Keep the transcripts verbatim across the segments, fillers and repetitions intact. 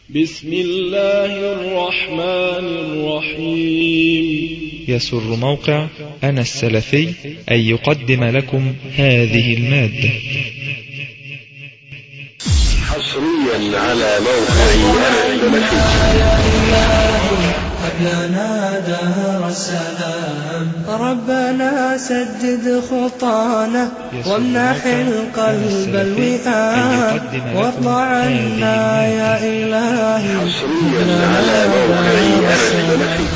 بسم الله الرحمن الرحيم. يسر موقع أنا السلفي أن يقدم لكم هذه المادة حصريا على موقع أنا السلفي. لنا دهر السلام ربنا سدد خطانا وامنح القلب الوئام وارض عنا يا إلهي. حصريا على موقع أنا السلفي.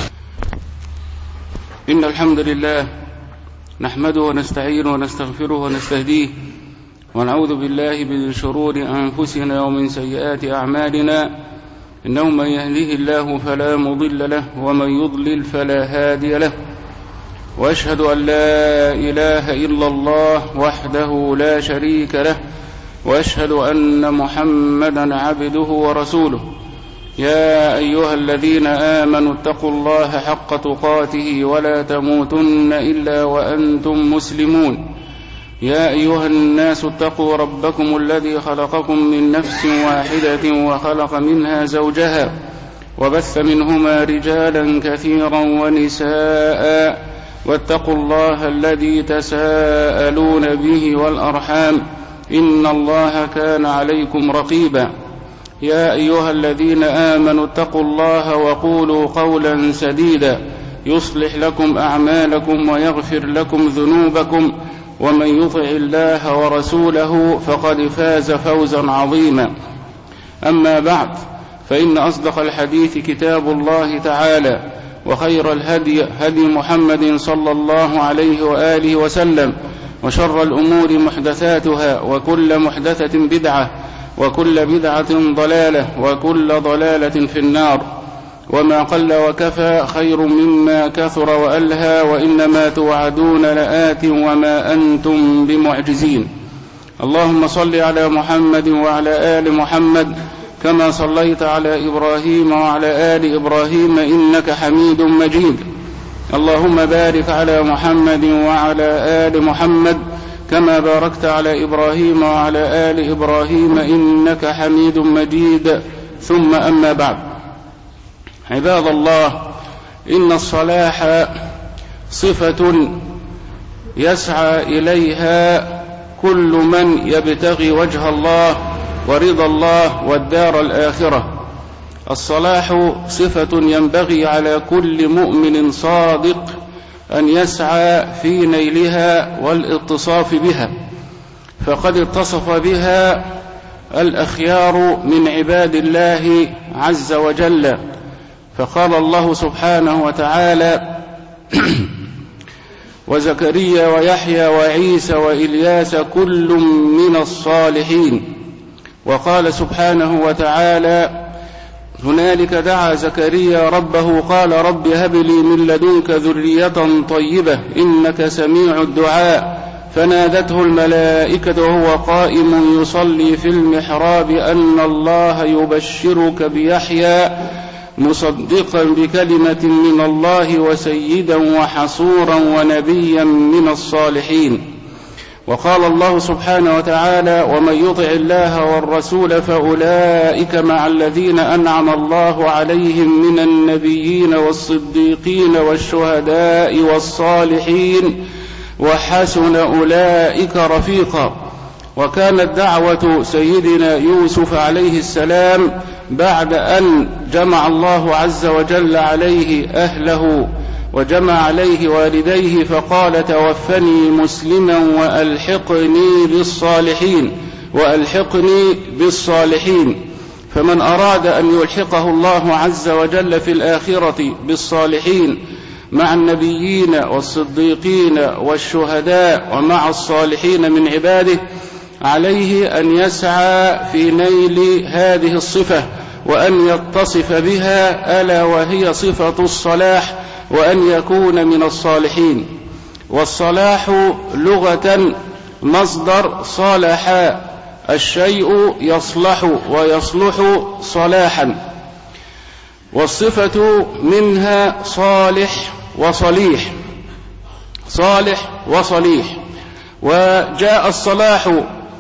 إن الحمد لله نحمده ونستعينه ونستغفره ونستهديه ونعوذ بالله من شرور أنفسنا ومن سيئات أعمالنا، إنه من يهده الله فلا مضل له ومن يضلل فلا هادي له، وأشهد أن لا إله إلا الله وحده لا شريك له، وأشهد أن محمدا عبده ورسوله. يا أيها الذين آمنوا اتقوا الله حق تقاته ولا تموتن إلا وأنتم مسلمون. يا أيها الناس اتقوا ربكم الذي خلقكم من نفس واحدة وخلق منها زوجها وبث منهما رجالا كثيرا ونساء، واتقوا الله الذي تساءلون به والأرحام إن الله كان عليكم رقيبا. يا أيها الذين آمنوا اتقوا الله وقولوا قولا سديدا يصلح لكم أعمالكم ويغفر لكم ذنوبكم، ومن يطع الله ورسوله فقد فاز فوزا عظيما. أما بعد، فإن أصدق الحديث كتاب الله تعالى، وخير الهدي هدي محمد صلى الله عليه وآله وسلم، وشر الأمور محدثاتها، وكل محدثة بدعة، وكل بدعة ضلالة، وكل ضلالة في النار. وما قل وكفى خير مما كثر وألهى، وإنما توعدون لآت وما أنتم بمعجزين. اللهم صل على محمد وعلى آل محمد كما صليت على إبراهيم وعلى آل إبراهيم إنك حميد مجيد. اللهم بارك على محمد وعلى آل محمد كما باركت على إبراهيم وعلى آل إبراهيم إنك حميد مجيد. ثم أما بعد، عباد الله، إن الصلاح صفة يسعى إليها كل من يبتغي وجه الله ورضا الله والدار الآخرة. الصلاح صفة ينبغي على كل مؤمن صادق أن يسعى في نيلها والاتصاف بها، فقد اتصف بها الأخيار من عباد الله عز وجل. فقال الله سبحانه وتعالى: وزكريا ويحيى وعيسى وإلياس كل من الصالحين. وقال سبحانه وتعالى: هنالك دعا زكريا ربه قال رب هب لي من لدنك ذرية طيبة إنك سميع الدعاء. فنادته الملائكة وهو قائم يصلي في المحراب أن الله يبشرك بيحيى مصدقا بكلمة من الله وسيدا وحصورا ونبيا من الصالحين. وقال الله سبحانه وتعالى: ومن يطع الله والرسول فأولئك مع الذين أنعم الله عليهم من النبيين والصديقين والشهداء والصالحين وحسن أولئك رفيقا. وكانت دعوة سيدنا يوسف عليه السلام بعد أن جمع الله عز وجل عليه أهله وجمع عليه والديه فقال: توفني مسلما وألحقني بالصالحين وألحقني بالصالحين. فمن أراد أن يلحقه الله عز وجل في الآخرة بالصالحين مع النبيين والصديقين والشهداء ومع الصالحين من عباده، عليه أن يسعى في نيل هذه الصفة وأن يتصف بها، ألا وهي صفة الصلاح، وأن يكون من الصالحين. والصلاح لغة مصدر صالح، الشيء يصلح ويصلح صلاحا. والصفة منها صالح وصليح، صالح وصليح. وجاء الصلاح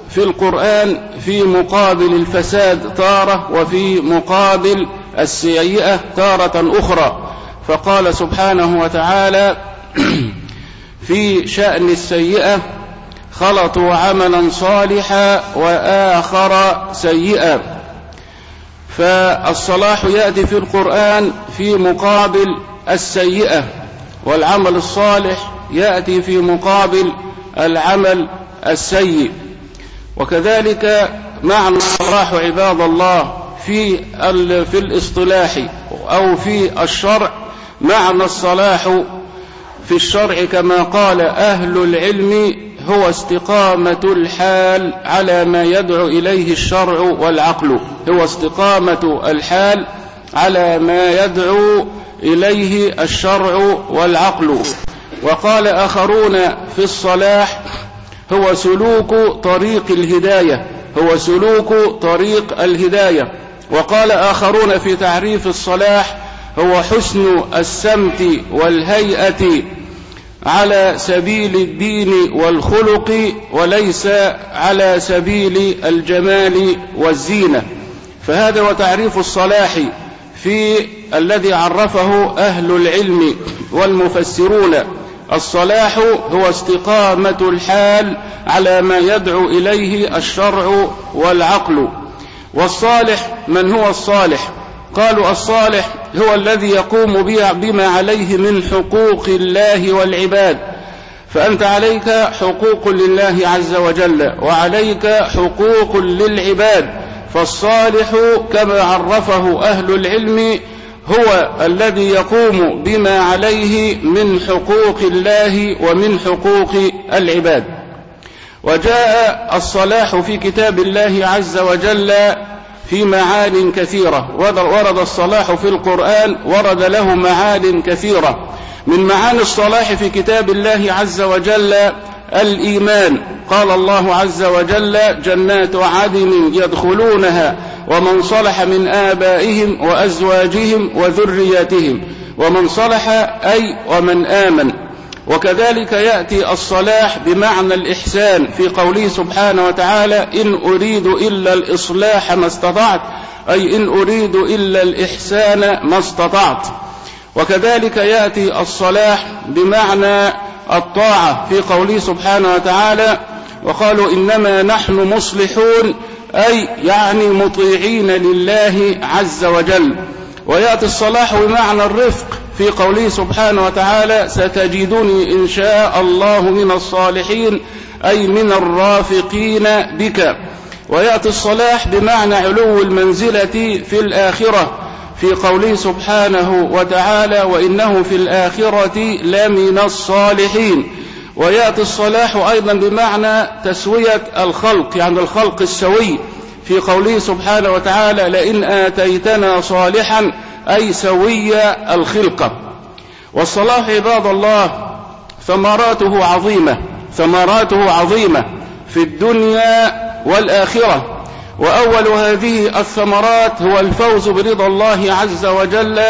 في القرآن في مقابل الفساد تارة وفي مقابل السيئة تارة أخرى. فقال سبحانه وتعالى في شأن السيئة خلطوا عملا صالحا وآخر سيئا. فالصلاح يأتي في القرآن في مقابل السيئة، والعمل الصالح يأتي في مقابل العمل السيء. وكذلك معنى الصلاح عباد الله في في الاصطلاح أو في الشرع، معنى الصلاح في الشرع كما قال أهل العلم هو استقامة الحال على ما يدعو إليه الشرع والعقل، هو استقامة الحال على ما يدعو إليه الشرع والعقل. وقال آخرون في الصلاح هو سلوك طريق الهداية، هو سلوك طريق الهداية. وقال آخرون في تعريف الصلاح هو حسن السمت والهيئة على سبيل الدين والخلق وليس على سبيل الجمال والزينة. فهذا هو تعريف الصلاح في الذي عرفه أهل العلم والمفسرون. الصلاح هو استقامة الحال على ما يدعو إليه الشرع والعقل. والصالح من هو الصالح؟ قالوا الصالح هو الذي يقوم بما عليه من حقوق الله والعباد. فأنت عليك حقوق لله عز وجل وعليك حقوق للعباد، فالصالح كما عرفه أهل العلم هو الذي يقوم بما عليه من حقوق الله ومن حقوق العباد. وجاء الصلاح في كتاب الله عز وجل في معان كثيرة، ورد الصلاح في القرآن ورد له معان كثيرة. من معاني الصلاح في كتاب الله عز وجل الإيمان. قال الله عز وجل جنات عدن يدخلونها ومن صلح من آبائهم وأزواجهم وذرياتهم ومن صلح أي ومن آمن. وكذلك يأتي الصلاح بمعنى الإحسان في قوله سبحانه وتعالى إن أريد إلا الإصلاح ما استطعت، أي إن أريد إلا الإحسان ما استطعت. وكذلك يأتي الصلاح بمعنى الطاعة في قوله سبحانه وتعالى وقالوا إنما نحن مصلحون، أي يعني مطيعين لله عز وجل. ويأتي الصلاح بمعنى الرفق في قوله سبحانه وتعالى ستجدني إن شاء الله من الصالحين، أي من الرافقين بك. ويأتي الصلاح بمعنى علو المنزلة في الآخرة في قوله سبحانه وتعالى وإنه في الآخرة لمن الصالحين. ويأتي الصلاح أيضا بمعنى تسوية الخلق، يعني الخلق السوي في قوله سبحانه وتعالى لئن آتيتنا صالحا، أي سوي الخلقة. والصلاح عباد الله ثمراته عظيمة، ثمراته عظيمة في الدنيا والآخرة. وأول هذه الثمرات هو الفوز برضا الله عز وجل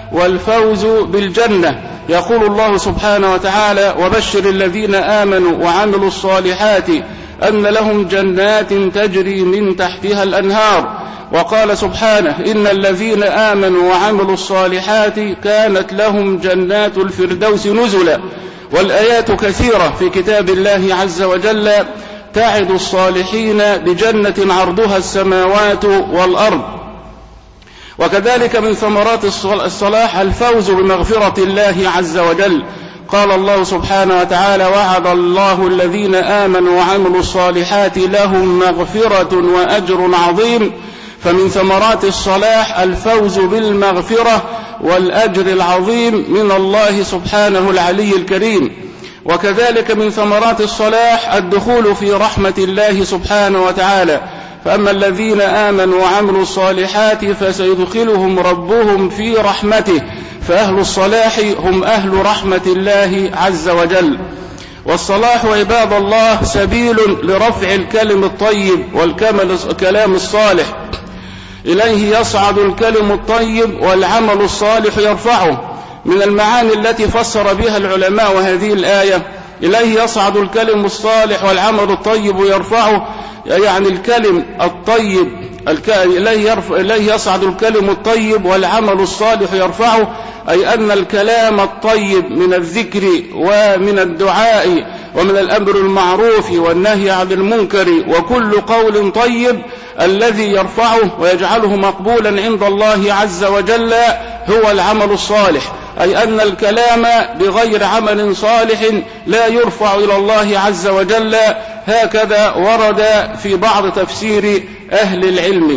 والفوز بالجنة. يقول الله سبحانه وتعالى وبشر الذين آمنوا وعملوا الصالحات أن لهم جنات تجري من تحتها الأنهار. وقال سبحانه إن الذين آمنوا وعملوا الصالحات كانت لهم جنات الفردوس نزلا. والآيات كثيرة في كتاب الله عز وجل تعد الصالحين بجنة عرضها السماوات والأرض. وكذلك من ثمرات الصلاح الفوز بمغفرة الله عز وجل. قال الله سبحانه وتعالى وعد الله الذين آمنوا وعملوا الصالحات لهم مغفرة وأجر عظيم. فمن ثمرات الصلاح الفوز بالمغفرة والأجر العظيم من الله سبحانه العلي الكريم. وكذلك من ثمرات الصلاح الدخول في رحمة الله سبحانه وتعالى. فأما الذين آمنوا وعملوا الصالحات فسيدخلهم ربهم في رحمته. فأهل الصلاح هم أهل رحمة الله عز وجل. والصلاح عباد الله سبيل لرفع الكلم الطيب والكلام الصالح، إليه يصعد الكلم الطيب والعمل الصالح يرفعه. من المعاني التي فسر بها العلماء وهذه الآية إليه يصعد الكلم الصالح والعمل الطيب يرفعه، يعني الكلم الطيب إليه يصعد الكلم الطيب والعمل الصالح يرفعه، أي أن الكلام الطيب من الذكر ومن الدعاء ومن الأمر المعروف والنهي عن المنكر وكل قول طيب الذي يرفعه ويجعله مقبولا عند الله عز وجل هو العمل الصالح، أي أن الكلام بغير عمل صالح لا يرفع إلى الله عز وجل. هكذا ورد في بعض تفسير أهل العلم.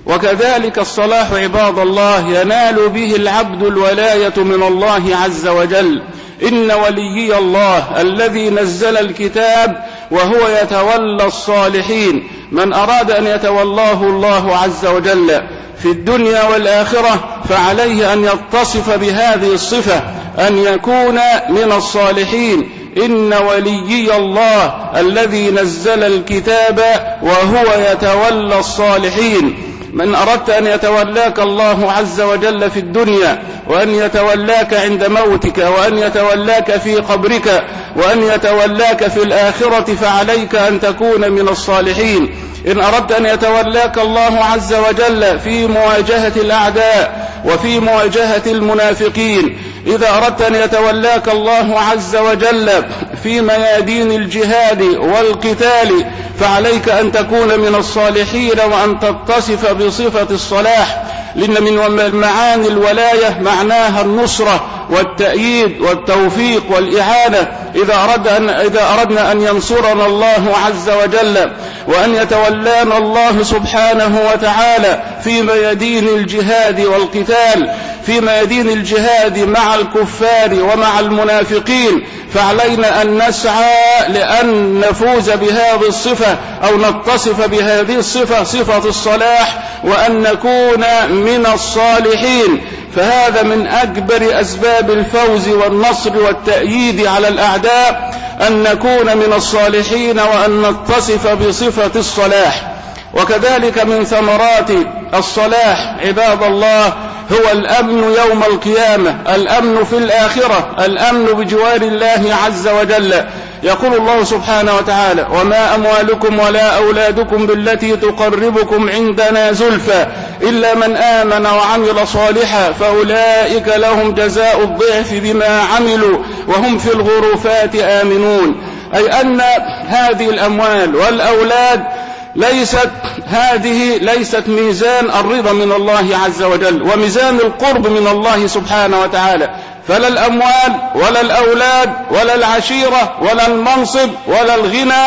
وكذلك الصلاح عباد الله ينال به العبد الولاية من الله عز وجل. إن وليي الله الذي نزل الكتاب وهو يتولى الصالحين. من أراد أن يتولاه الله عز وجل في الدنيا والآخرة فعليه أن يتصف بهذه الصفة، أن يكون من الصالحين. إن وليي الله الذي نزل الكتاب وهو يتولى الصالحين. من أردت أن يتولاك الله عز وجل في الدنيا، وأن يتولاك عند موتك، وأن يتولاك في قبرك، وأن يتولاك في الآخرة، فعليك أن تكون من الصالحين. إن أردت أن يتولاك الله عز وجل في مواجهة الأعداء وفي مواجهة المنافقين، إذا أردت أن يتولاك الله عز وجل في ميادين الجهاد والقتال، فعليك أن تكون من الصالحين وأن تتصف بصفة الصلاح. لأن من معاني الولاية معناها النصرة والتأييد والتوفيق والإعانة. إذا أردنا أن, إذا أردنا أن ينصرنا الله عز وجل وأن يتولانا الله سبحانه وتعالى في ميادين الجهاد والقتال، في ميادين الجهاد مع الكفار ومع المنافقين، فعلينا أن نسعى لأن نفوز بهذه الصفة أو نتصف بهذه الصفة، صفة الصلاح، وأن نكون من الصالحين. فهذا من أكبر أسباب الفوز والنصر والتأييد على الأعداء، أن نكون من الصالحين وأن نتصف بصفة الصلاح. وكذلك من ثمرات الصلاح عباد الله هو الأمن يوم القيامة، الأمن في الآخرة، الأمن بجوار الله عز وجل. يقول الله سبحانه وتعالى: وما أموالكم ولا أولادكم بالتي تقربكم عندنا زلفى إلا من آمن وعمل صالحا فأولئك لهم جزاء الضعف بما عملوا وهم في الغرفات آمنون. أي أن هذه الأموال والأولاد ليست هذه ليست ميزان الرضا من الله عز وجل وميزان القرب من الله سبحانه وتعالى، فلا الأموال ولا الأولاد ولا العشيرة ولا المنصب ولا الغنى،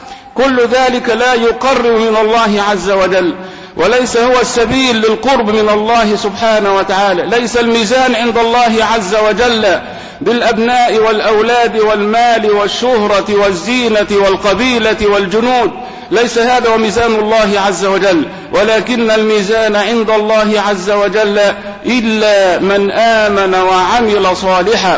كل ذلك لا يقرب من الله عز وجل، وليس هو السبيل للقرب من الله سبحانه وتعالى. ليس الميزان عند الله عز وجل بالأبناء والأولاد والمال والشهرة والزينة والقبيلة والجنود، ليس هذا هو ميزان الله عز وجل، ولكن الميزان عند الله عز وجل إلا من آمن وعمل صالحا.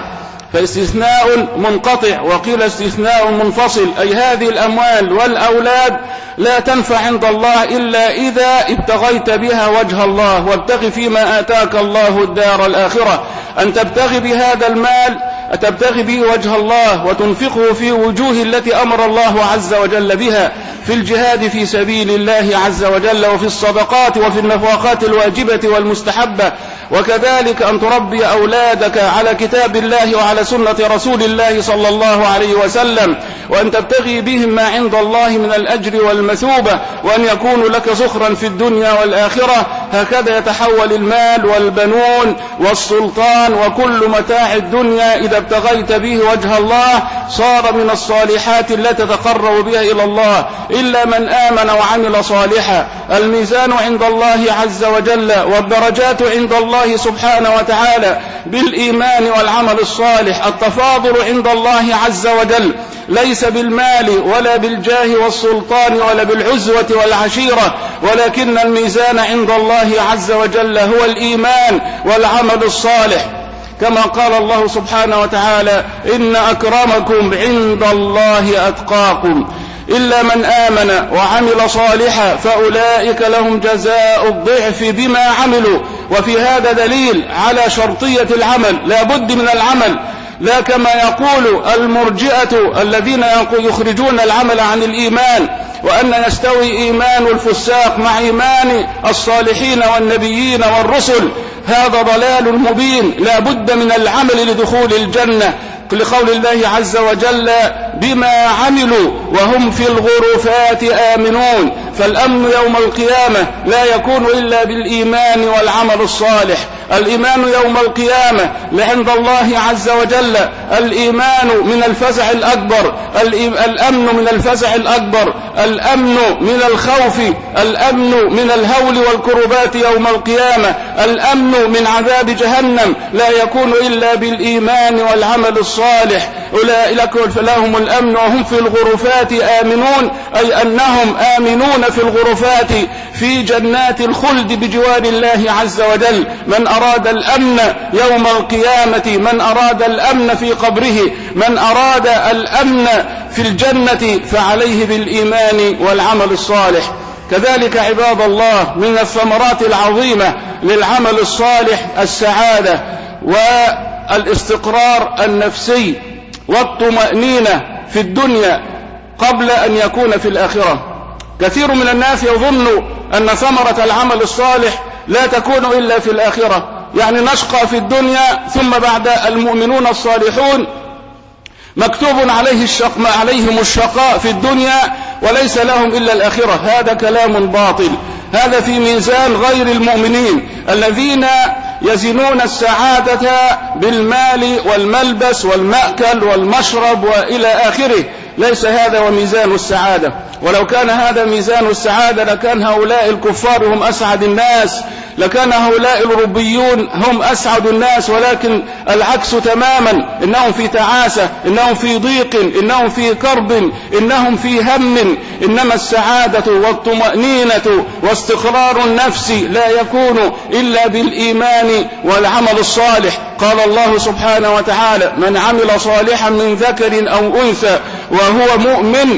فاستثناء منقطع وقيل استثناء منفصل، أي هذه الأموال والأولاد لا تنفع عند الله إلا إذا ابتغيت بها وجه الله، وابتغي فيما آتاك الله الدار الآخرة. أن تبتغي بهذا المال تبتغي به وجه الله وتنفقه في وجوه التي أمر الله عز وجل بها، في الجهاد في سبيل الله عز وجل، وفي الصدقات وفي النفقات الواجبة والمستحبة. وكذلك أن تربي أولادك على كتاب الله وعلى سنة رسول الله صلى الله عليه وسلم، وأن تبتغي بهم ما عند الله من الأجر والمثوبة، وأن يكونوا لك زخرا في الدنيا والآخرة. هكذا يتحول المال والبنون والسلطان وكل متاع الدنيا إذا ابتغيت به وجه الله صار من الصالحات التي تتقرب بها إلى الله، إلا من آمن وعمل صالحا. الميزان عند الله عز وجل والدرجات عند الله سبحانه وتعالى بالإيمان والعمل الصالح. التفاضل عند الله عز وجل ليس بالمال ولا بالجاه والسلطان ولا بالعزوة والعشيرة، ولكن الميزان عند الله عز وجل هو الإيمان والعمل الصالح، كما قال الله سبحانه وتعالى: إن أكرمكم عند الله أتقاكم إلا من آمن وعمل صالحا فأولئك لهم جزاء الضعف بما عملوا. وفي هذا دليل على شرطية العمل، لا بد من العمل. لا كما يقول المرجئة الذين يخرجون العمل عن الإيمان، وأن يستوي إيمان الفساق مع إيمان الصالحين والنبيين والرسل. هذا ضلال مبين، لا بد من العمل لدخول الجنة، لقول الله عز وجل بما عملوا وهم في الغرفات آمنون. فالأمن يوم القيامة لا يكون إلا بالإيمان والعمل الصالح. الإيمان يوم القيامة عند الله عز وجل الإيمان من الفزع الأكبر، الأمن من الفزع الأكبر، الأمن من الخوف، الأمن من الهول والكربات يوم القيامة، الأمن من عذاب جهنم لا يكون إلا بالإيمان والعمل الصالح. أولئك لهم الأمن وهم في الغرفات آمنون، أي أنهم آمنون في الغرفات في جنات الخلد بجوار الله عز وجل. من أراد الأمن يوم القيامة، من أراد الأمن في قبره، من أراد الأمن في الجنة، فعليه بالإيمان والعمل الصالح. كذلك عباد الله من الثمرات العظيمة للعمل الصالح السعادة والاستقرار النفسي والطمأنينة في الدنيا قبل أن يكون في الآخرة. كثير من الناس يظن أن ثمرة العمل الصالح لا تكون إلا في الآخرة، يعني نشقى في الدنيا ثم بعد المؤمنون الصالحون مكتوب عليه الشق عليهم الشقاء في الدنيا وليس لهم إلا الآخرة. هذا كلام باطل، هذا في ميزان غير المؤمنين الذين يزنون السعادة بالمال والملبس والمأكل والمشرب وإلى آخره. ليس هذا وميزان السعادة، ولو كان هذا ميزان السعادة لكان هؤلاء الكفار هم أسعد الناس، لكان هؤلاء الربيون هم أسعد الناس، ولكن العكس تماما. إنهم في تعاسة، إنهم في ضيق، إنهم في كرب، إنهم في هم. إنما السعادة والطمأنينة واستقرار النفس لا يكون إلا بالإيمان والعمل الصالح. قال الله سبحانه وتعالى: من عمل صالحا من ذكر أو أنثى وهو مؤمن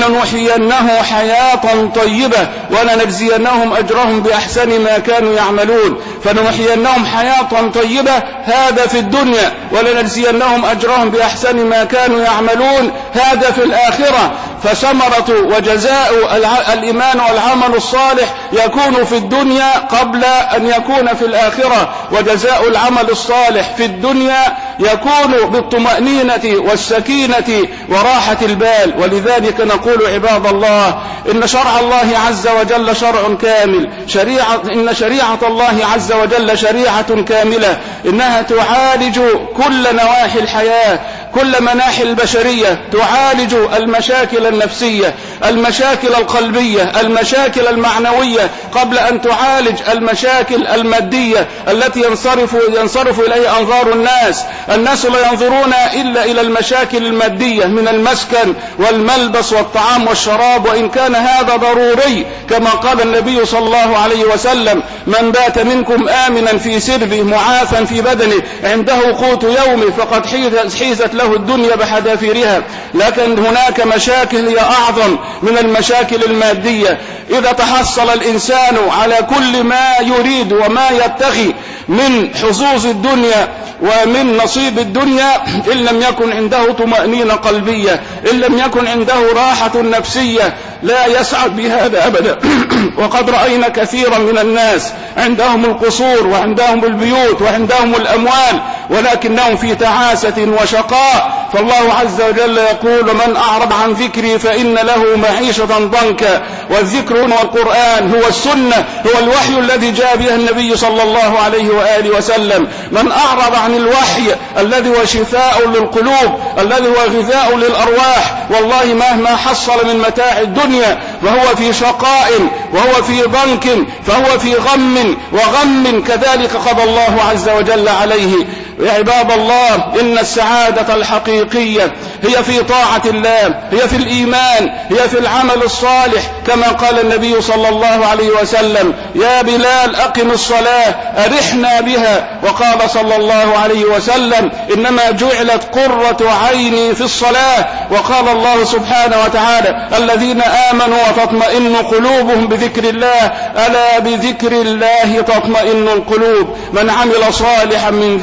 فلنحيينه حياة طيبة ولنجزينهم أجرهم بأحسن ما كانوا يعملون. فلنحيينهم حياة طيبة هذا في الدنيا، ولنجزينهم أجرهم بأحسن ما كانوا يعملون هذا في الآخرة. فثمرة وجزاء الإيمان والعمل الصالح يكون في الدنيا قبل أن يكون في الآخرة، وجزاء العمل الصالح في الدنيا يكون بالطمأنينة والسكينة وراحة البال. ولذلك نقول عباد الله إن شرع الله عز وجل شرع كامل، شريعة إن شريعة الله عز وجل شريعة كاملة، إنها تعالج كل نواحي الحياة، كل مناحي البشرية، تعالج المشاكل النفسية، المشاكل القلبية، المشاكل المعنوية، قبل أن تعالج المشاكل المادية التي ينصرف, ينصرف إليه أنظار الناس. الناس لا ينظرون إلا إلى المشاكل المادية من المسكن والملبس والطعام والشراب، وإن كان هذا ضروري كما قال النبي صلى الله عليه وسلم: من بات منكم آمنا في سربه معافا في بدنه عنده قوت يومه فقد حيزت له الدنيا بحذافيرها. لكن هناك مشاكل هي أعظم من المشاكل المادية. إذا تحصل الإنسان على كل ما يريد وما يبتغي من حظوظ الدنيا ومن نصيب الدنيا، إن لم يكن عنده طمأنينة قلبية، إن لم يكن عنده راحة نفسية، لا يسعد بهذا أبدا. وقد رأينا كثيرا من الناس عندهم القصور وعندهم البيوت وعندهم الأموال، ولكنهم في تعاسة وشقاء. فالله عز وجل يقول: من أعرض عن ذكري فإن له معيشة ضنكا. والذكر والقرآن هو السنة، هو الوحي الذي جاء به النبي صلى الله عليه وآله وسلم. من أعرض عن الوحي الذي هو شفاء للقلوب، الذي هو غذاء للأرواح، والله مهما حصل من متاع الدنيا وهو في شقاء وهو في ضنك فهو في غم، وغم كذلك قضى الله عز وجل عليه. يا عباد الله، إن السعادة الحقيقية هي في طاعة الله، هي في الإيمان، هي في العمل الصالح، كما قال النبي صلى الله عليه وسلم: يا بلال أقم الصلاة أرحنا بها. وقال صلى الله عليه وسلم: إنما جعلت قرة عيني في الصلاة. وقال الله سبحانه وتعالى: الذين آمنوا وتطمئن قلوبهم بذكر الله، ألا بذكر الله تطمئن القلوب. من عمل صالحا من ذكر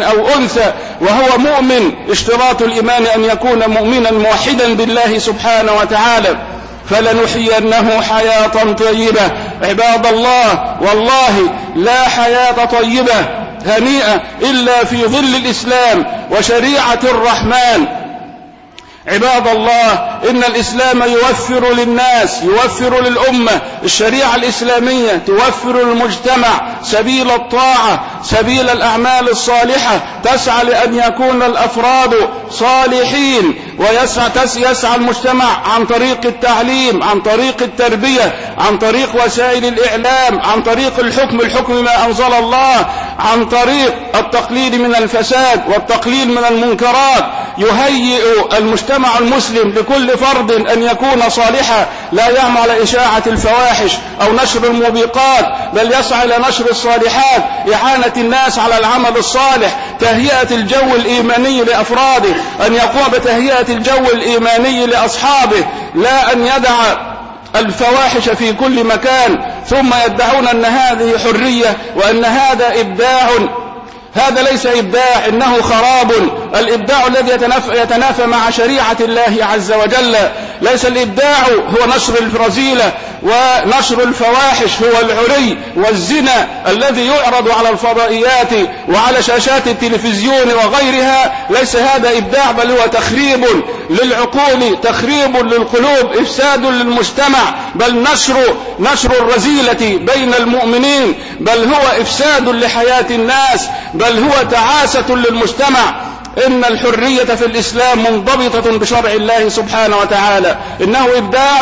ذكر أو أنثى وهو مؤمن، اشتراط الإيمان أن يكون مؤمنا موحدا بالله سبحانه وتعالى. فلنحيينه حياة طيبة. عباد الله، والله لا حياة طيبة هنيئة إلا في ظل الإسلام وشريعة الرحمن. عباد الله، إن الإسلام يوفر للناس، يوفر للأمة، الشريعة الإسلامية توفر للمجتمع سبيل الطاعة، سبيل الأعمال الصالحة، تسعى لأن يكون الأفراد صالحين، ويسعى يسعى المجتمع عن طريق التعليم، عن طريق التربية، عن طريق وسائل الإعلام، عن طريق الحكم الحكم ما أنزل الله، عن طريق التقليل من الفساد والتقليل من المنكرات. يهيئ المجتمع المسلم لكل فرد أن يكون صالحا، لا يعمل على إشاعة الفواحش أو نشر الموبقات، بل يسعى إلى نشر الصالحات، إعانة الناس على العمل الصالح، تهيئة الجو الإيماني لأفراده، أن يقوم بتهيئة الجو الإيماني لأصحابه، لا أن يدع الفواحش في كل مكان ثم يدعون أن هذه حرية وأن هذا إبداع. هذا ليس إبداع، إنه خراب. الإبداع الذي يتنافى, يتنافى مع شريعة الله عز وجل. ليس الإبداع هو نشر الرذيلة ونشر الفواحش، هو العري والزنا الذي يعرض على الفضائيات وعلى شاشات التلفزيون وغيرها. ليس هذا إبداع، بل هو تخريب للعقول، تخريب للقلوب، إفساد للمجتمع، بل نشر نشر الرذيلة بين المؤمنين، بل هو إفساد لحياة الناس، بل هو تعاسة للمجتمع. إن الحرية في الإسلام منضبطة بشرع الله سبحانه وتعالى. إنه إبداع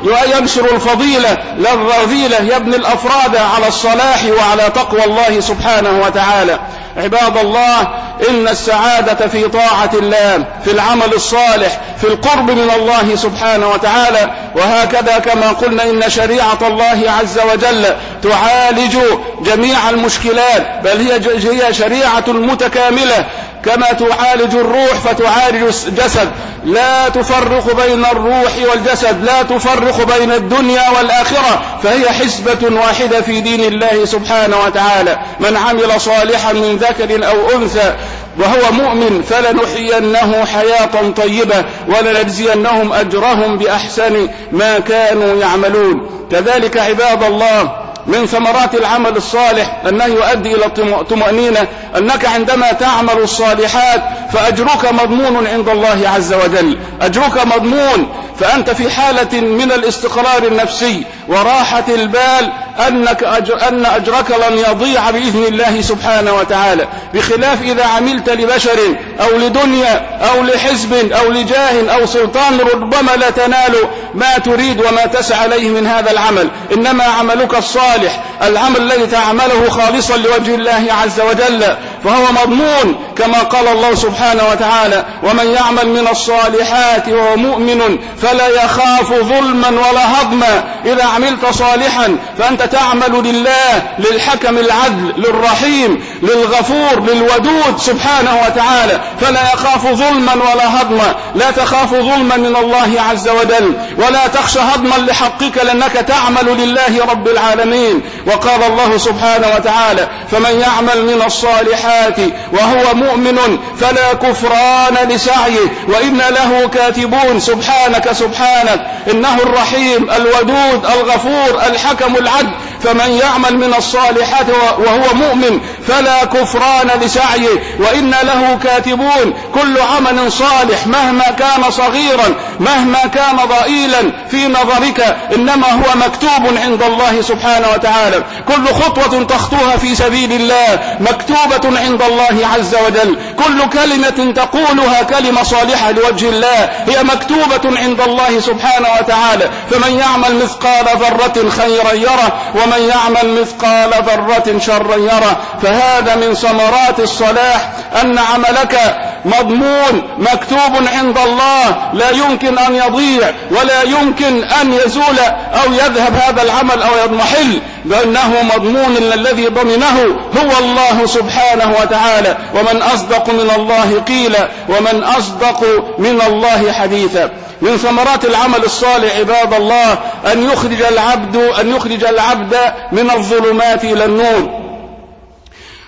ينشر الفضيلة لا الرذيلة، يبني الأفراد على الصلاح وعلى تقوى الله سبحانه وتعالى. عباد الله، إن السعادة في طاعة الله، في العمل الصالح، في القرب من الله سبحانه وتعالى. وهكذا كما قلنا إن شريعة الله عز وجل تعالج جميع المشكلات، بل هي شريعة متكاملة، كما تعالج الروح فتعالج الجسد، لا تفرق بين الروح والجسد، لا تفرق بين الدنيا والآخرة، فهي حسبة واحدة في دين الله سبحانه وتعالى. من عمل صالحا من ذكر أو أنثى وهو مؤمن فلنحيينه حياة طيبة ولنجزينهم أجرهم بأحسن ما كانوا يعملون. كذلك عباد الله، من ثمرات العمل الصالح أنه يؤدي إلى الطمأنينة، أنك عندما تعمل الصالحات فأجرك مضمون عند الله عز وجل، أجرك مضمون، فأنت في حالة من الاستقرار النفسي وراحة البال، أنك أجر أن أجرك لن يضيع بإذن الله سبحانه وتعالى، بخلاف إذا عملت لبشر أو لدنيا أو لحزب أو لجاه أو سلطان، ربما لا تنال ما تريد وما تسعى عليه من هذا العمل. إنما عملك الصالح، العمل الذي تعمله خالصا لوجه الله عز وجل، فهو مضمون كما قال الله سبحانه وتعالى: ومن يعمل من الصالحات وهو مؤمن فلا يخاف ظلما ولا هضما. إذا عملت صالحا فأنت تعمل لله، للحكم العدل، للرحيم، للغفور، للودود سبحانه وتعالى، فلا يخاف ظلما ولا هضما. لا تخاف ظلما من الله عز وجل، ولا تخشى هضما لحقك، لأنك تعمل لله رب العالمين. وقال الله سبحانه وتعالى: فمن يعمل من الصالحات وهو مؤمن فلا كفران لسعيه وإنا له كاتبون. سبحانك سبحانك، إنه الرحيم الودود الغفور الحكم العدل. فمن يعمل من الصالحات وهو مؤمن فلا كفران لسعيه وإنا له كاتبون. كل عمل صالح مهما كان صغيرا، مهما كان ضئيلا في نظرك، إنما هو مكتوب عند الله سبحانه وتعالى. كل خطوة تخطوها في سبيل الله مكتوبة عند الله عز وجل. كل كلمة تقولها كلمة صالحة لوجه الله هي مكتوبة عند الله سبحانه وتعالى. فمن يعمل مثقال ذرة خيرا يره ومن يعمل مثقال ذرة شرا يره. فهذا من ثمرات الصلاح، أن عملك مضمون مكتوب عند الله، لا يمكن أن يضيع ولا يمكن أن يزول أو يذهب هذا العمل أو يضمحل، بأنه مضمون الذي ضمنه هو الله سبحانه وتعالى. ومن أصدق من الله قيلا ومن أصدق من الله حديثا. من ثمرات العمل الصالح عباد الله أن يخرج العبد أن يخرج العبد من الظلمات إلى النور.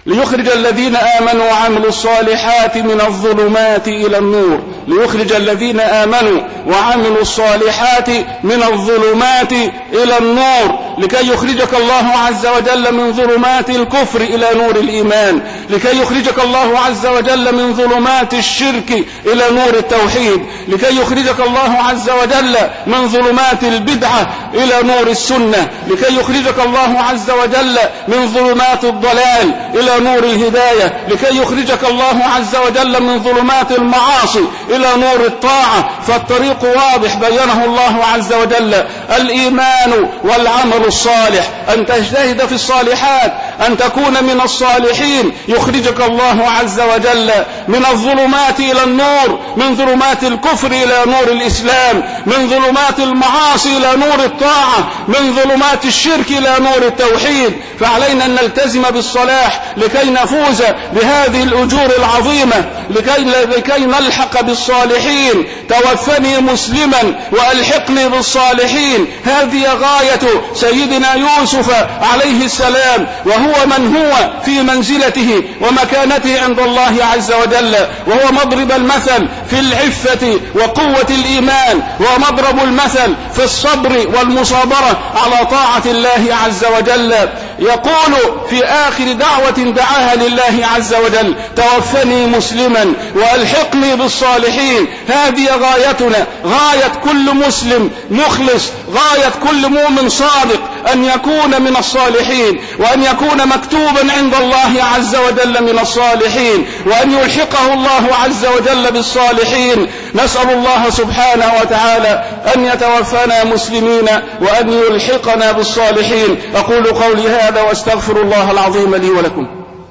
ليخرج الذين آمنوا وعملوا الصالحات من الظلمات إلى النور ليخرج الذين آمنوا وعملوا الصالحات من الظلمات إلى النور لكي يخرجك الله عز وجل من ظلمات الكفر إلى نور الإيمان لكي يخرجك الله عز وجل من ظلمات الشرك إلى نور التوحيد لكي يخرجك الله عز وجل من ظلمات البدعة إلى نور السنة لكي يخرجك الله عز وجل من ظلمات الضلال إلى نور الهداية لكي يخرجك الله عز وجل من ظلمات المعاصي إلى نور الطاعة فالطريق واضح بينه الله عز وجل الإيمان والعمل الصالح أن تجتهد في الصالحات أن تكون من الصالحين يخرجك الله عز وجل من الظلمات إلى النور من ظلمات الكفر إلى نور الإسلام من ظلمات المعاصي إلى نور الطاعة من ظلمات الشرك إلى نور التوحيد فعلينا أن نلتزم بالصلاح لكي نفوز بهذه الأجور العظيمة لكي, لكي نلحق بالصالحين توفني مسلما وألحقني بالصالحين هذه غاية سيدنا يوسف عليه السلام وهو من هو في منزلته ومكانته عند الله عز وجل وهو مضرب المثل في العفة وقوة الإيمان ومضرب المثل في الصبر والمصابرة على طاعة الله عز وجل يقول في آخر دعوة دعاها لله عز وجل توفني مسلما وألحقني بالصالحين هذه غايتنا غاية كل مسلم مخلص غاية كل مؤمن صادق أن يكون من الصالحين وأن يكون مكتوبا عند الله عز وجل من الصالحين وأن يلحقه الله عز وجل بالصالحين نسأل الله سبحانه وتعالى أن يتوفانا مسلمين وأن يلحقنا بالصالحين أقول قولي هذا واستغفر الله العظيم لي ولكم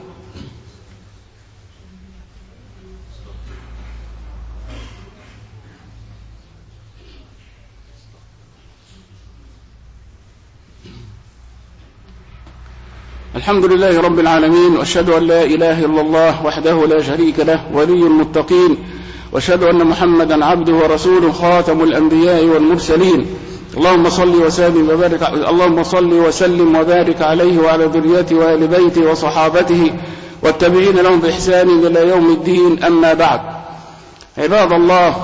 الحمد لله رب العالمين وأشهد أن لا إله إلا الله وحده لا شريك له ولي المتقين وأشهد أن محمدا عبده ورسوله خاتم الأنبياء والمرسلين اللهم صل وسلم وبارك اللهم صل وسلم وبارك عليه وعلى ذريته وآل بيته وصحابته والتابعين لهم بإحسان إلى يوم الدين أما بعد عباد الله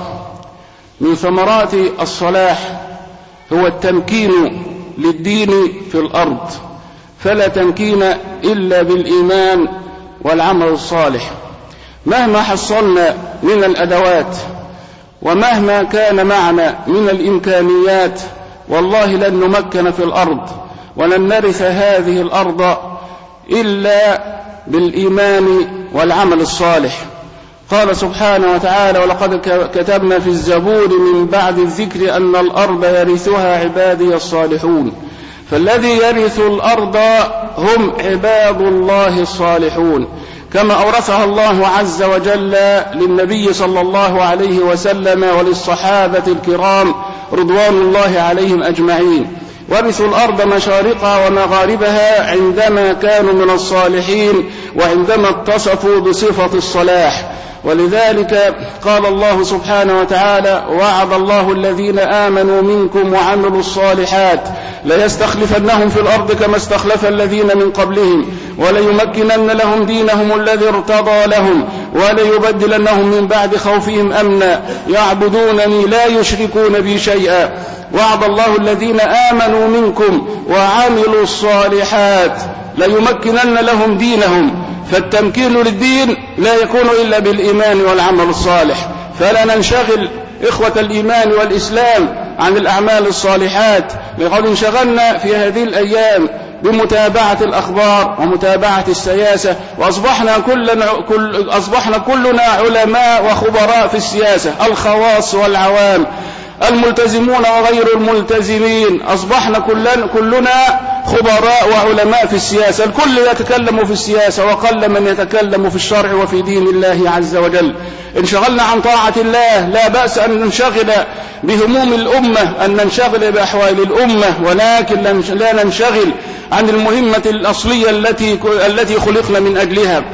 من ثمرات الصلاح هو التمكين للدين في الأرض فلا تمكين إلا بالإيمان والعمل الصالح مهما حصلنا من الأدوات ومهما كان معنا من الإمكانيات والله لن نمكن في الأرض ولن نرث هذه الأرض إلا بالإيمان والعمل الصالح قال سبحانه وتعالى ولقد كتبنا في الزبور من بعد الذكر أن الأرض يرثها عبادي الصالحون فالذي يرث الأرض هم عباد الله الصالحون كما أورثها الله عز وجل للنبي صلى الله عليه وسلم وللصحابة الكرام رضوان الله عليهم أجمعين ورثوا الأرض مشارقها ومغاربها عندما كانوا من الصالحين وعندما اتصفوا بصفة الصلاح ولذلك قال الله سبحانه وتعالى وعد الله الذين آمنوا منكم وعملوا الصالحات ليستخلفنهم في الأرض كما استخلف الذين من قبلهم وليمكنن لهم دينهم الذي ارتضى لهم وليبدلنهم من بعد خوفهم أمنا يعبدونني لا يشركون بي شيئا وعد الله الذين آمنوا منكم وعملوا الصالحات ليمكنن لهم دينهم فالتمكين للدين لا يكون إلا بالإيمان والعمل الصالح فلا ننشغل إخوة الإيمان والإسلام عن الأعمال الصالحات لقد انشغلنا في هذه الأيام بمتابعة الأخبار ومتابعة السياسة وأصبحنا كلنا, كل أصبحنا كلنا علماء وخبراء في السياسة الخواص والعوام الملتزمون وغير الملتزمين أصبحنا كلنا, كلنا خبراء وعلماء في السياسة الكل يتكلم في السياسة وقل من يتكلم في الشرع وفي دين الله عز وجل انشغلنا عن طاعة الله لا بأس أن ننشغل بهموم الأمة أن ننشغل بأحوال الأمة ولكن لا ننشغل عن المهمة الأصلية التي, التي خلقنا من أجلها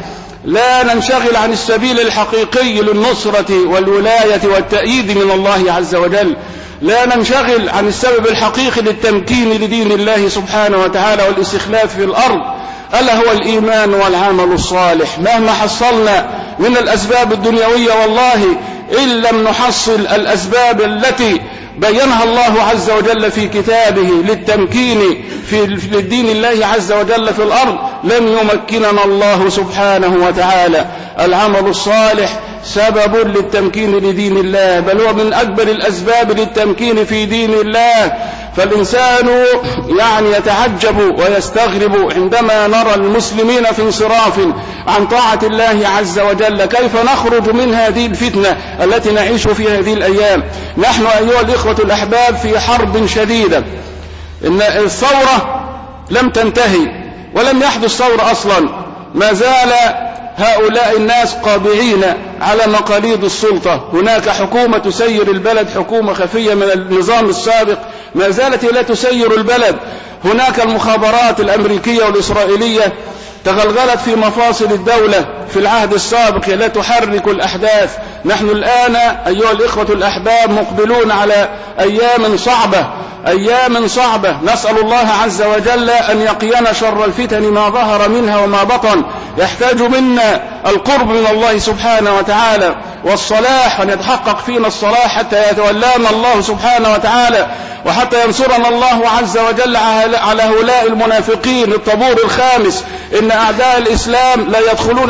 لا ننشغل عن السبيل الحقيقي للنصرة والولاية والتأييد من الله عز وجل لا ننشغل عن السبب الحقيقي للتمكين لدين الله سبحانه وتعالى والاستخلاف في الأرض ألا هو الإيمان والعمل الصالح. مهما حصلنا من الأسباب الدنيوية والله إن لم نحصل الأسباب التي بينها الله عز وجل في كتابه للتمكين في للدين الله عز وجل في الأرض لم يمكننا الله سبحانه وتعالى. العمل الصالح سبب للتمكين لدين الله، بل هو من أكبر الأسباب للتمكين في دين الله. فالإنسان يعني يتعجب ويستغرب عندما نرى المسلمين في انصراف عن طاعة الله عز وجل، كيف نخرج من هذه الفتنة التي نعيش في هذه الأيام. نحن أيها الإخوة الأحباب في حرب شديدة، إن الثورة لم تنتهي ولم يحدث ثورة أصلا، ما زال هؤلاء الناس قابعين على مقاليد السلطة. هناك حكومة تسير البلد، حكومة خفية من النظام السابق ما زالت لا تسير البلد. هناك المخابرات الأمريكية والإسرائيلية تغلغلت في مفاصل الدولة في العهد السابق لا تحرك الأحداث. نحن الآن أيها الإخوة الأحباب مقبلون على أيام صعبة، أيام صعبة، نسأل الله عز وجل أن يقينا شر الفتن ما ظهر منها وما بطن. يحتاج منا القرب من الله سبحانه وتعالى والصلاح، أن يتحقق فينا الصلاح حتى يتولانا الله سبحانه وتعالى، وحتى ينصرنا الله عز وجل على هؤلاء المنافقين الطابور الخامس. إن أعداء الإسلام لا يدخلون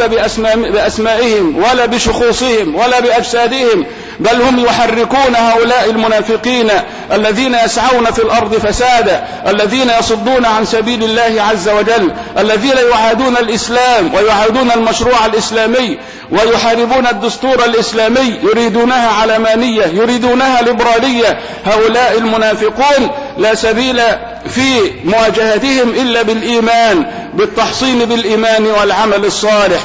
بأسمائهم ولا بشخوصهم ولا بأجسادهم، بل هم يحركون هؤلاء المنافقين الذين يسعون في الأرض فسادا، الذين يصدون عن سبيل الله عز وجل، الذين يعادون الإسلام ويعادون المشروع الإسلامي ويحاربون الدستور الإسلامي، يريدونها علمانية، يريدونها ليبرالية. هؤلاء المنافقون لا سبيل في مواجهتهم إلا بالإيمان، بالتحصين بالإيمان والعمل الصالح.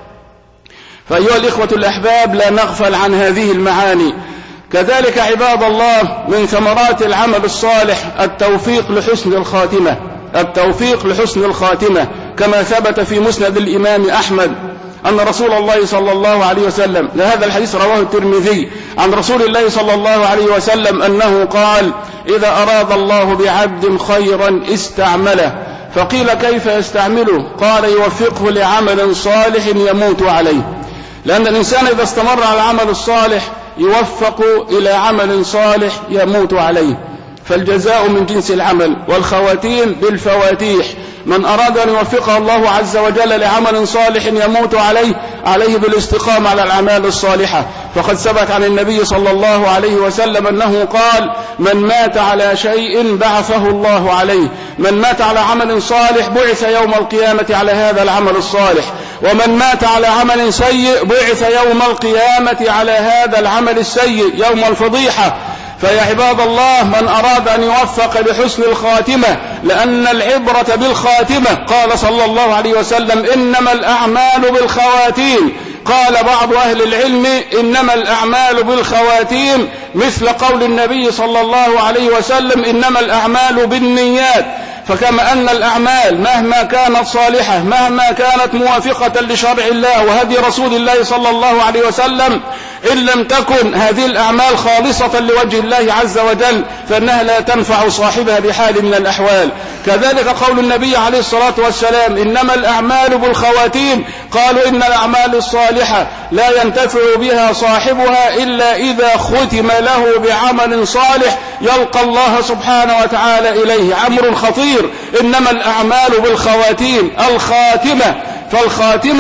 فأيها الإخوة الأحباب لا نغفل عن هذه المعاني. كذلك عباد الله من ثمرات العمل الصالح التوفيق لحسن الخاتمة، التوفيق لحسن الخاتمة، كما ثبت في مسند الإمام أحمد أن رسول الله صلى الله عليه وسلم، لهذا الحديث رواه الترمذي عن رسول الله صلى الله عليه وسلم أنه قال: إذا أراد الله بعبد خيرا استعمله. فقيل: كيف يستعمله؟ قال: يوفقه لعمل صالح يموت عليه. لأن الإنسان إذا استمر على العمل الصالح يوفق إلى عمل صالح يموت عليه. فالجزاء من جنس العمل، والخواتيم بالفواتيح. من أراد أن يوفقه الله عز وجل لعمل صالح يموت عليه، عليه بالاستقامة على الأعمال الصالحة. فقد ثبت عن النبي صلى الله عليه وسلم أنه قال: من مات على شيء بعثه الله عليه. من مات على عمل صالح بعث يوم القيامة على هذا العمل الصالح، ومن مات على عمل سيء بعث يوم القيامة على هذا العمل السيء، يوم الفضيحة. فيا عباد الله من أراد أن يوفق لحسن الخاتمة، لأن العبرة بالخاتمة، قال صلى الله عليه وسلم: إنما الأعمال بالخواتيم. قال بعض أهل العلم: إنما الأعمال بالخواتيم، مثل قول النبي صلى الله عليه وسلم: إنما الأعمال بالنيات. فكما أن الأعمال مهما كانت صالحة، مهما كانت موافقة لشرع الله وهدي رسول الله صلى الله عليه وسلم، إن لم تكن هذه الأعمال خالصة لوجه الله عز وجل فإنها لا تنفع صاحبها بحال من الأحوال. كذلك قول النبي عليه الصلاة والسلام: إنما الأعمال بالخواتيم. قالوا: إن الأعمال الصالحة لا ينتفع بها صاحبها إلا إذا ختم له بعمل صالح يلقى الله سبحانه وتعالى إليه. أمر خطير. إنما الأعمال بالخواتيم، الخاتمة. فالخاتمة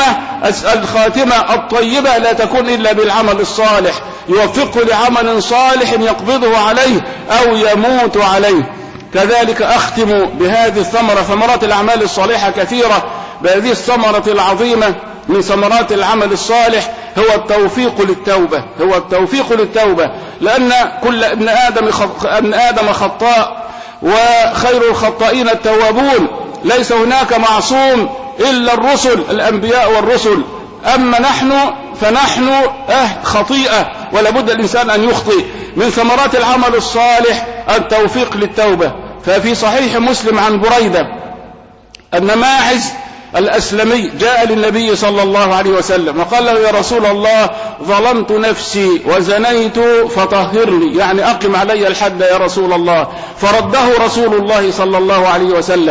الخاتمة الطيبة لا تكون إلا بالعمل الصالح، يوفقه لعمل صالح يقبضه عليه أو يموت عليه. كذلك أختم بهذه الثمرة. ثمرات الأعمال الصالحة كثيرة، بهذه الثمرة العظيمة من ثمرات العمل الصالح هو التوفيق للتوبة، هو التوفيق للتوبة. لأن كل ابن آدم ابن آدم خطاء، وخير الخطائين التوابون. ليس هناك معصوم إلا الرسل، الأنبياء والرسل. أما نحن فنحن أه خطيئة، ولا بد الإنسان أن يخطئ. من ثمرات العمل الصالح التوفيق للتوبة. ففي صحيح مسلم عن بريدة أن ماعز الأسلمي جاء للنبي صلى الله عليه وسلم وقال له: يا رسول الله، ظلمت نفسي وزنيت فطهرني، يعني أقم علي الحد يا رسول الله. فرده رسول الله صلى الله عليه وسلم.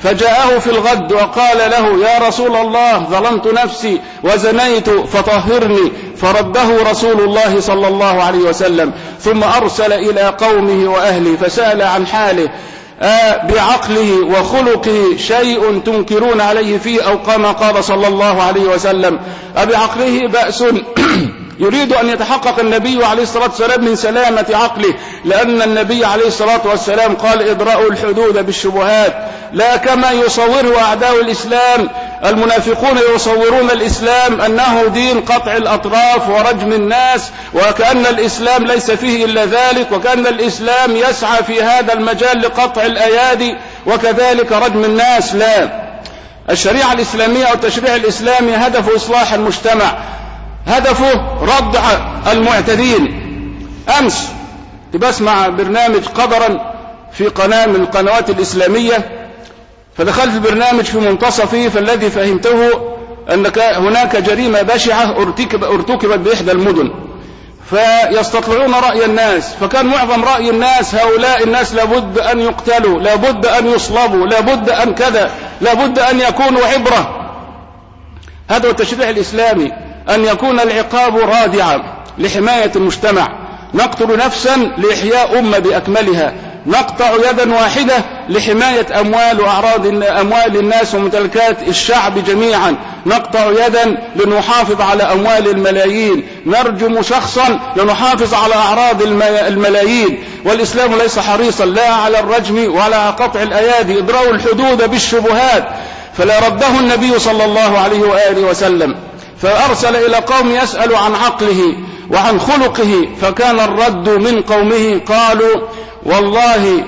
فجاءه في الغد وقال له يا رسول الله ظلمت نفسي وزنيت فطهرني، فرده رسول الله صلى الله عليه وسلم، ثم أرسل إلى قومه وأهله فسأل عن حاله آه بعقله وخلقه شيء تنكرون عليه فيه، أو كما قال صلى الله عليه وسلم أبعقله بأس يريد أن يتحقق النبي عليه الصلاة والسلام من سلامة عقله، لأن النبي عليه الصلاة والسلام قال ادرأوا الحدود بالشبهات، لا كما يصوره أعداء الإسلام. المنافقون يصورون الإسلام أنه دين قطع الأطراف ورجم الناس، وكأن الإسلام ليس فيه إلا ذلك، وكأن الإسلام يسعى في هذا المجال لقطع الأيادي وكذلك رجم الناس. لا، الشريعة الإسلامية أو التشريع الإسلامي هدفه إصلاح المجتمع، هدفه ردع المعتدين. أمس بسمع برنامج قدرا في قناة من القنوات الإسلامية، فدخلت البرنامج في منتصفه، فالذي فهمته أن هناك جريمة بشعة ارتكبت بإحدى المدن، فيستطلعون رأي الناس، فكان معظم رأي الناس هؤلاء الناس لابد أن يقتلوا، لابد أن يصلبوا، لابد أن كذا، لابد أن يكونوا عبرة. هذا هو التشريع الإسلامي، أن يكون العقاب رادعا لحماية المجتمع. نقتل نفسا لإحياء أمة بأكملها، نقطع يدا واحدة لحماية أموال وأعراض أموال الناس وممتلكات الشعب جميعا، نقطع يدا لنحافظ على أموال الملايين، نرجم شخصا لنحافظ على أعراض الملايين. والإسلام ليس حريصا لا على الرجم ولا على قطع الأيادي، ادرأوا الحدود بالشبهات. فلا رده النبي صلى الله عليه وآله وسلم، فأرسل إلى قوم يسأل عن عقله وعن خلقه، فكان الرد من قومه قالوا والله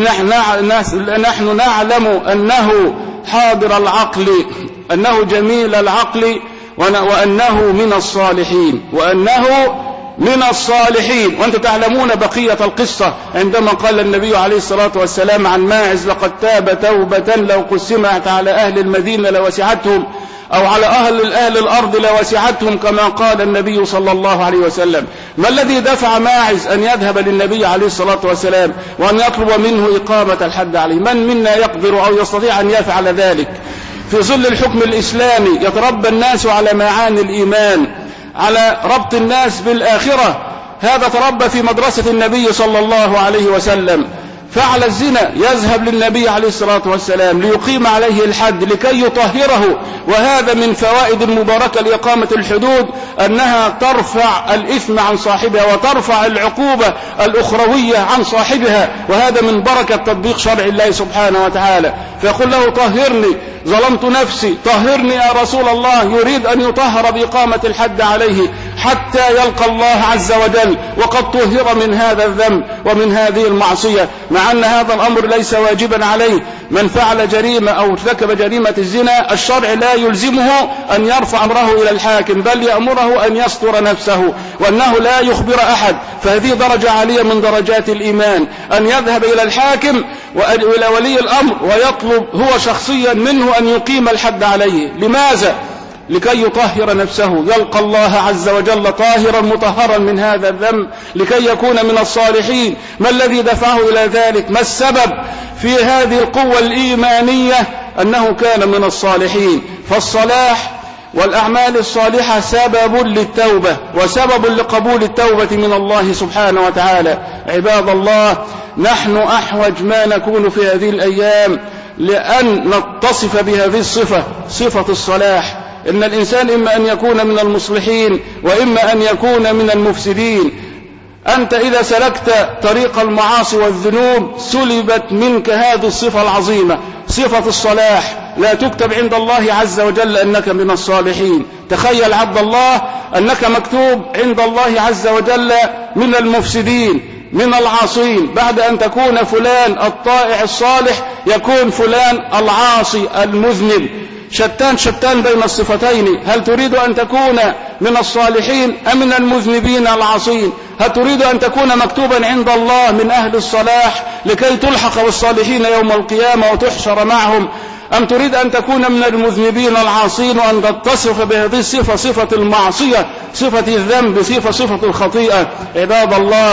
نحن نعلم أنه حاضر العقل، أنه جميل العقل، وأنه من الصالحين، وأنه من الصالحين. وأنت تعلمون بقية القصة عندما قال النبي عليه الصلاة والسلام عن ماعز لقد تاب توبة لو قسمت على أهل المدينة لوسعتهم، أو على أهل, أهل الأرض لوسعتهم، كما قال النبي صلى الله عليه وسلم. ما الذي دفع ماعز أن يذهب للنبي عليه الصلاة والسلام وأن يطلب منه إقامة الحد عليه؟ من منا يقدر أو يستطيع أن يفعل ذلك؟ في ظل الحكم الإسلامي يتربى الناس على معاني الإيمان، على ربط الناس بالآخرة. هذا تربى في مدرسة النبي صلى الله عليه وسلم. فعل الزنا يذهب للنبي عليه الصلاة والسلام ليقيم عليه الحد لكي يطهره. وهذا من فوائد المباركة لإقامة الحدود، أنها ترفع الإثم عن صاحبها وترفع العقوبة الأخروية عن صاحبها، وهذا من بركة تطبيق شرع الله سبحانه وتعالى. فيقول له طهرني، ظلمت نفسي، طهرني يا رسول الله. يريد أن يطهر بإقامة الحد عليه حتى يلقى الله عز وجل وقد طهر من هذا الذنب ومن هذه المعصية، مع أن هذا الأمر ليس واجبا عليه. من فعل جريمة أو ارتكب جريمة الزنا الشرع لا يلزمه أن يرفع أمره إلى الحاكم، بل يأمره أن يستر نفسه وأنه لا يخبر أحد. فهذه درجة عالية من درجات الإيمان، أن يذهب إلى الحاكم وإلى ولي الأمر ويطلب هو شخصيا منه أن يقيم الحد عليه. لماذا؟ لكي يطهر نفسه، يلقى الله عز وجل طاهرا مطهرا من هذا الذنب، لكي يكون من الصالحين. ما الذي دفعه إلى ذلك؟ ما السبب في هذه القوة الإيمانية؟ أنه كان من الصالحين. فالصلاح والأعمال الصالحة سبب للتوبة وسبب لقبول التوبة من الله سبحانه وتعالى. عباد الله، نحن أحوج ما نكون في هذه الأيام لأن نتصف بهذه الصفة، صفة الصلاح. إن الإنسان إما أن يكون من المصلحين وإما أن يكون من المفسدين. أنت إذا سلكت طريق المعاصي والذنوب سلبت منك هذه الصفة العظيمة، صفة الصلاح. لا تكتب عند الله عز وجل أنك من الصالحين. تخيل عبد الله أنك مكتوب عند الله عز وجل من المفسدين، من العاصين. بعد أن تكون فلان الطائع الصالح يكون فلان العاصي المذنب. شتان شتان بين الصفتين. هل تريد أن تكون من الصالحين أم من المذنبين العاصين؟ هل تريد أن تكون مكتوبا عند الله من أهل الصلاح لكي تلحق بالصالحين يوم القيامة وتحشر معهم، أم تريد أن تكون من المذنبين العاصين وأن تتصف بهذه الصفة، صفة المعصية، صفة الذنب، صفة صفة الخطيئة؟ عباد الله،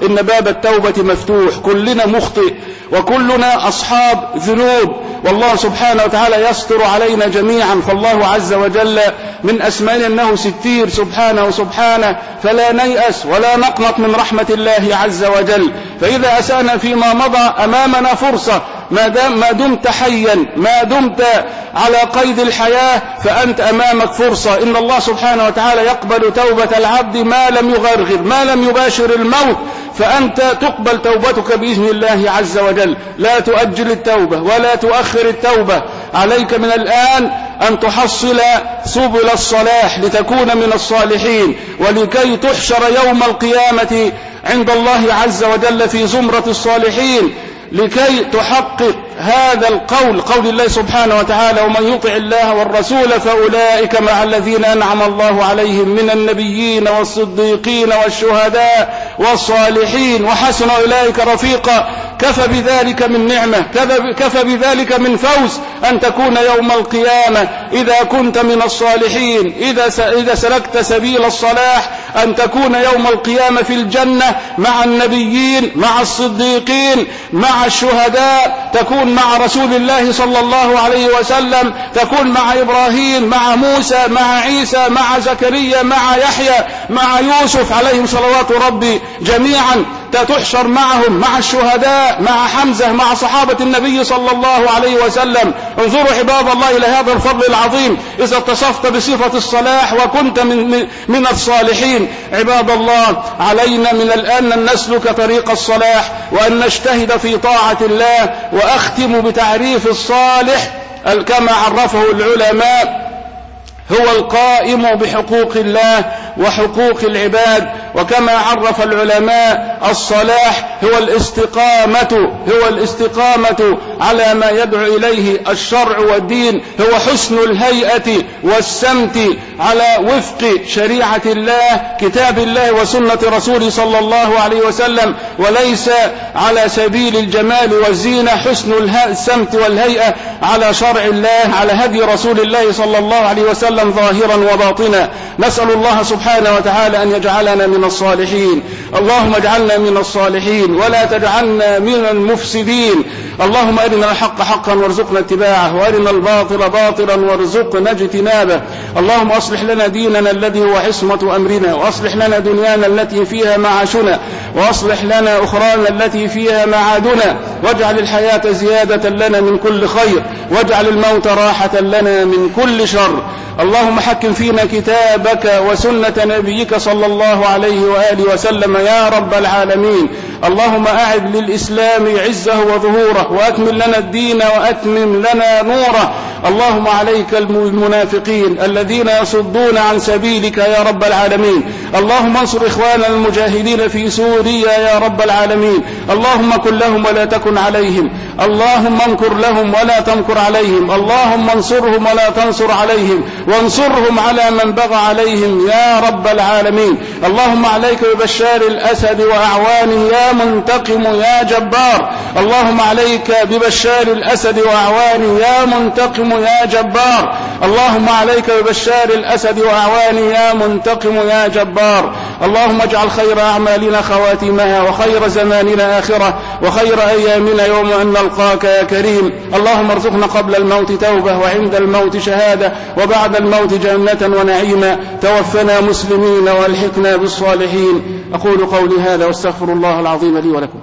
إن باب التوبة مفتوح. كلنا مخطئ وكلنا أصحاب ذنوب، والله سبحانه وتعالى يستر علينا جميعا. فالله عز وجل من أسمائه أنه ستير سبحانه سبحانه، فلا نيأس ولا نقنط من رحمة الله عز وجل. فإذا أسأنا فيما مضى أمامنا فرصة، ما دام ما دمت حيا، ما دمت على قيد الحياة، فأنت أمامك فرصة. إن الله سبحانه وتعالى يقبل توبة العبد ما لم يغرغر، ما لم يباشر الموت، فأنت تقبل توبتك بإذن الله عز وجل. لا تؤجل التوبة ولا تؤخر التوبة. عليك من الآن أن تحصل سبل الصلاح لتكون من الصالحين، ولكي تحشر يوم القيامة عند الله عز وجل في زمرة الصالحين، لكي تحقق هذا القول، قول الله سبحانه وتعالى: ومن يطع الله والرسول فأولئك مع الذين أنعم الله عليهم من النبيين والصديقين والشهداء والصالحين وحسن أولئك رفيقا. كفى بذلك من نعمة، كفى بذلك من فوز أن تكون يوم القيامة إذا كنت من الصالحين، إذا سلكت سبيل الصلاح، أن تكون يوم القيامة في الجنة مع النبيين، مع الصديقين، مع الشهداء، تكون مع رسول الله صلى الله عليه وسلم، تكون مع إبراهيم، مع موسى، مع عيسى، مع زكريا، مع يحيى، مع يوسف عليهم صلوات ربي جميعا، تحشر معهم، مع الشهداء، مع حمزة، مع صحابة النبي صلى الله عليه وسلم. انظروا عباد الله إلى هذا الفضل العظيم، إذا اتصفت بصفة الصلاح وكنت من, من الصالحين. عباد الله، علينا من الآن أن نسلك طريق الصلاح وأن نجتهد في طاعة الله. وأختم بتعريف الصالح كما عرفه العلماء: هو القائم بحقوق الله وحقوق العباد. وكما عرف العلماء الصلاح هو الاستقامة هو الاستقامة على ما يدعو إليه الشرع والدين، هو حسن الهيئة والسمت على وفق شريعة الله، كتاب الله وسنة رسوله صلى الله عليه وسلم، وليس على سبيل الجمال والزينة. حسن السمت والهيئة على شرع الله، على هدي رسول الله صلى الله عليه وسلم ظاهرا وباطنا. نسأل الله سبحانه وتعالى أن يجعلنا من الصالحين. اللهم اجعلنا من الصالحين ولا تجعلنا من المفسدين. اللهم أرنا الحق حقا وارزقنا اتباعه، وأرنا الباطل باطلا وارزقنا اجتنابه. اللهم أصلح لنا ديننا الذي هو عصمة أمرنا، وأصلح لنا دنيانا التي فيها معاشنا، وأصلح لنا أخرانا التي فيها معادنا، واجعل الحياة زيادة لنا من كل خير، واجعل الموت راحة لنا من كل شر. اللهم حكم فينا كتابك وسنة نبيك صلى الله عليه وآله وسلم يا رب العالمين. اللهم أعد للإسلام عزه وظهوره، وأكمل لنا الدين وأتمم لنا نوره. اللهم عليك المنافقين الذين يصدون عن سبيلك يا رب العالمين. اللهم انصر إخواننا المجاهدين في سوريا يا رب العالمين. اللهم كن لهم ولا تكن عليهم، اللهم انكر لهم ولا تمكر عليهم، اللهم انصرهم ولا تنصر عليهم، وانصرهم على من بغى عليهم يا رب العالمين. اللهم عليك ببشار الأسد وأعوانه يا منتقم يا جبار. اللهم عليك ببشار الأسد وأعوانه يا منتقم يا جبار. اللهم عليك ببشار الأسد وأعوانه يا منتقم يا جبار. اللهم اجعل خير أعمالنا خواتمها، وخير زماننا آخرة، وخير أيامنا يوم أن نلقاك يا كريم. اللهم ارزقنا قبل الموت توبة، وعند الموت شهادة، وبعد الموت جنة ونعيما. توفنا مسلمين والحقنا بالصالحين. أقول قولي هذا واستغفر الله العظيم لي ولكم.